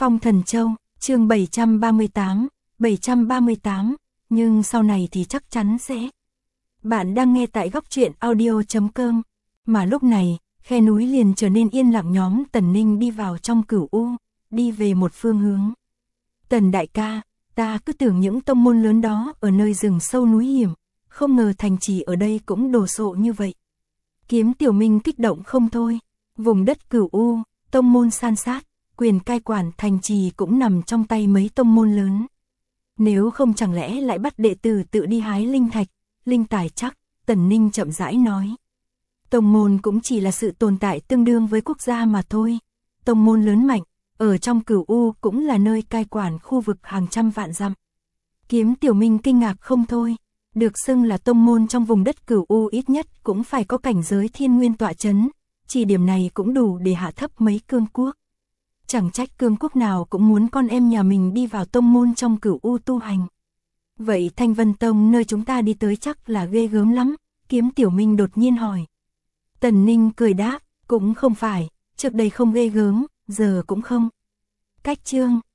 Phong Thần Châu, chương 738, nhưng sau này thì chắc chắn sẽ. Bạn đang nghe tại góc truyện audio.com, mà lúc này, khe núi liền trở nên yên lặng. Nhóm Tần Ninh đi vào trong Cửu U, đi về một phương hướng. Tần đại ca, ta cứ tưởng những tông môn lớn đó ở nơi rừng sâu núi hiểm, không ngờ thành trì ở đây cũng đồ sộ như vậy. Kiếm Tiểu Minh kích động không thôi, vùng đất Cửu U, tông môn san sát, quyền cai quản thành trì cũng nằm trong tay mấy tông môn lớn. Nếu không chẳng lẽ lại bắt đệ tử tự đi hái linh thạch, linh tài chắc, Tần Ninh chậm rãi nói. Tông môn cũng chỉ là sự tồn tại tương đương với quốc gia mà thôi. Tông môn lớn mạnh, ở trong Cửu U cũng là nơi cai quản khu vực hàng trăm vạn dặm. Kiếm Tiểu Minh kinh ngạc không thôi, được xưng là tông môn trong vùng đất Cửu U ít nhất cũng phải có cảnh giới thiên nguyên tọa chấn, chỉ điểm này cũng đủ để hạ thấp mấy cương quốc. Chẳng trách cương quốc nào cũng muốn con em nhà mình đi vào tông môn trong Cửu U tu hành. Vậy Thanh Vân Tông nơi chúng ta đi tới chắc là ghê gớm lắm, Kiếm Tiểu Minh đột nhiên hỏi. Tần Ninh cười đáp, cũng không phải, trước đây không ghê gớm, giờ cũng không. Cách chương